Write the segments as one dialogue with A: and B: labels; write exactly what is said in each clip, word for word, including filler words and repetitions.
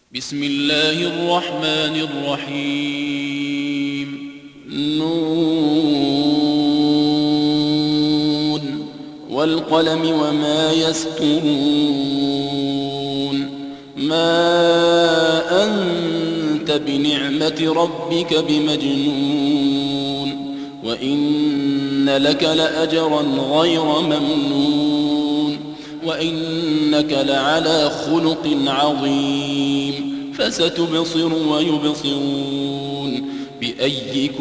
A: بسم الله الرحمن الرحيم نون والقلم وما يسطرون ما أنت بنعمة ربك بمجنون وإن لك لأجرا غير ممنون وإنك لعلى خلق عظيم فستبصر ويبصرون بأيكم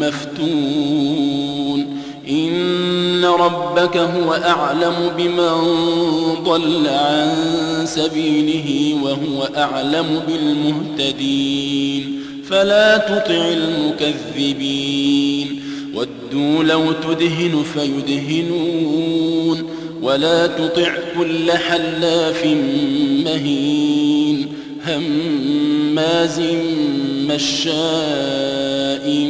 A: المفتون إن ربك هو أعلم بمن ضل عن سبيله وهو أعلم بالمهتدين فلا تطع المكذبين ودوا لو تدهن فيدهنون ولا تطع كل حلاف مهين هماز مشاء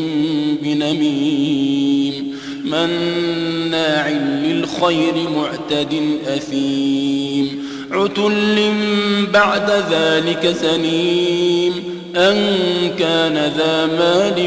A: بنميم مناع للخير معتد أثيم عتل بعد ذلك زنيم أن كان ذا مال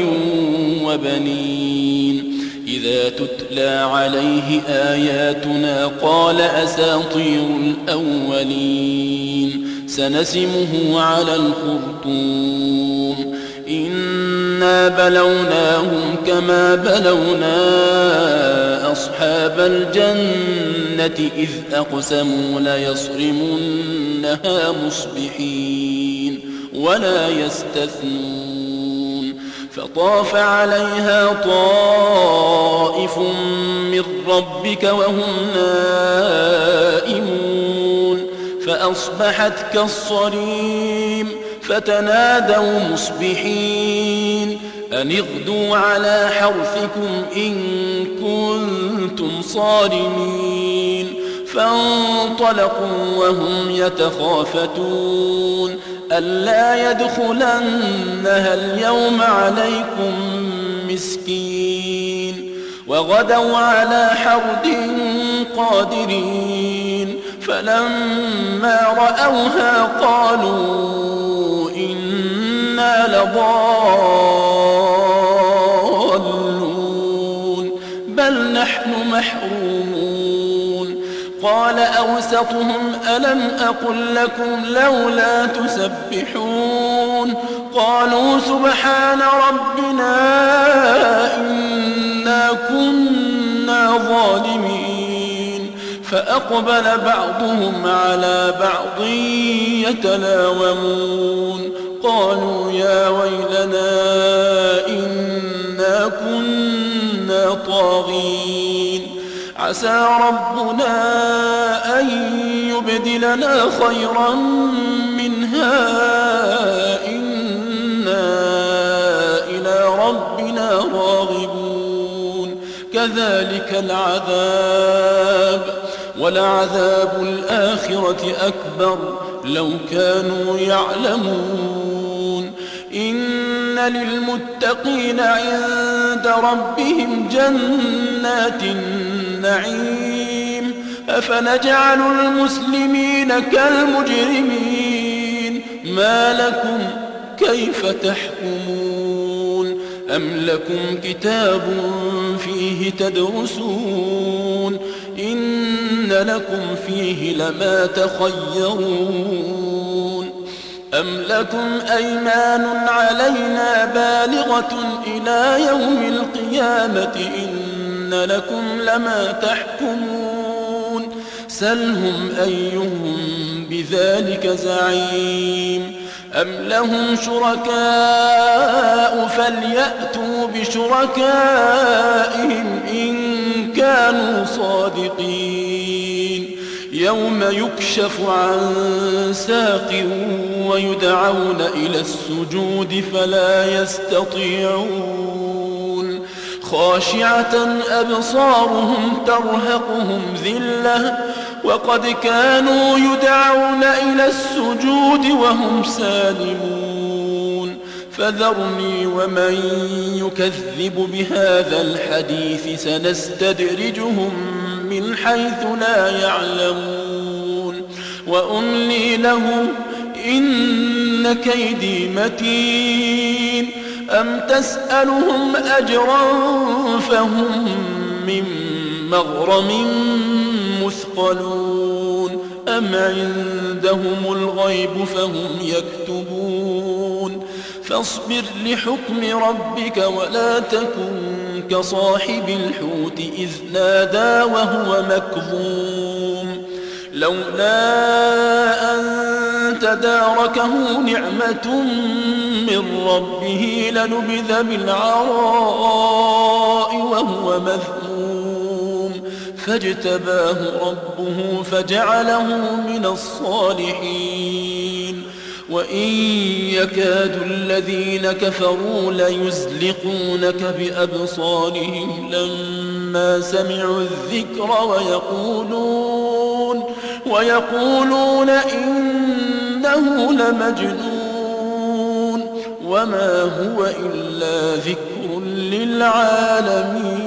A: وبنين إذا تتلى عليه آياتنا قال أساطير الأولين سنسمه على الخرطوم إنا بلوناهم كما بلونا أصحاب الجنة إذ أقسموا ليصرمنها مصبحين ولا يستثنون فطاف عليها طائف من ربك وهم نائمون فأصبحت كالصريم فتنادوا مصبحين أن اغدوا على حرثكم إن كنتم صارمين فانطلقوا وهم يتخافتون ألا يدخلنها اليوم عليكم مسكين وغدوا على حرد قادرين فلما رأوها قالوا إنا لضالون بل نحن محرومون قال أوسطهم ألم أقل لكم لولا تسبحون قالوا سبحان ربنا إنا كنا ظالمين فأقبل بعضهم على بعض يتلاومون قالوا يا ويلنا إنا كنا طاغين عسى ربنا أن يبدلنا خيرا منها إنا إلى ربنا راغبون كذلك العذاب ولعذاب الآخرة أكبر لو كانوا يعلمون إن للمتقين عند ربهم جنات النعيم أفنجعل المسلمين كالمجرمين ما لكم كيف تحكمون أم لكم كتاب فيه تدرسون إن لكم فيه لما تخيرون أم لكم أيمان علينا بالغة إلى يوم القيامة إن لكم لما تحكمون سلهم أيهم بذلك زعيم أم لهم شركاء فليأتوا بشركائهم إن كانوا صادقين يوم يكشف عن ساق ويدعون إلى السجود فلا يستطيعون خاشعة أبصارهم ترهقهم ذلة وقد كانوا يدعون إلى السجود وهم سالمون فذرني ومن يكذب بهذا الحديث سنستدرجهم من حيث لا يعلمون وأملي لهم إن إن كيدي متين أم تسألهم أجرا فهم من مغرم مثقلون أم عندهم الغيب فهم يكتبون فاصبر لحكم ربك ولا تكن كصاحب الحوت إذ نادى وهو مكظوم لولا أن تداركه نعمة من ربه لنبذ بالعراء وهو مذموم فاجتباه ربه فجعله من الصالحين وإن يكاد الذين كفروا ليزلقونك بأبصارهم لما سمعوا الذكر ويقولون, ويقولون إنه لمجنون وما هو إلا ذكر للعالمين.